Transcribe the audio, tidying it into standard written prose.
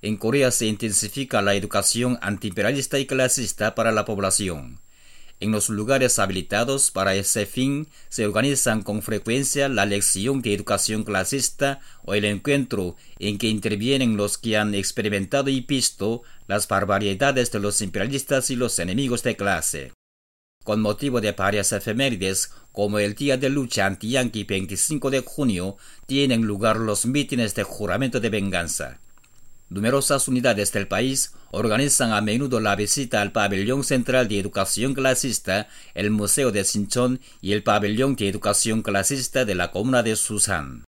En Corea se intensifica la educación antiimperialista y clasista para la población. En los lugares habilitados para ese fin se organizan con frecuencia la lección de educación clasista o el encuentro en que intervienen los que han experimentado y visto las barbaridades de los imperialistas y los enemigos de clase. Con motivo de varias efemérides, como el Día de Lucha Anti-Yanqui 25 de junio, tienen lugar los mítines de juramento de venganza. Numerosas unidades del país organizan a menudo la visita al Pabellón Central de Educación Clasista, el Museo de Sinchon y el Pabellón de Educación Clasista de la comuna de Susan.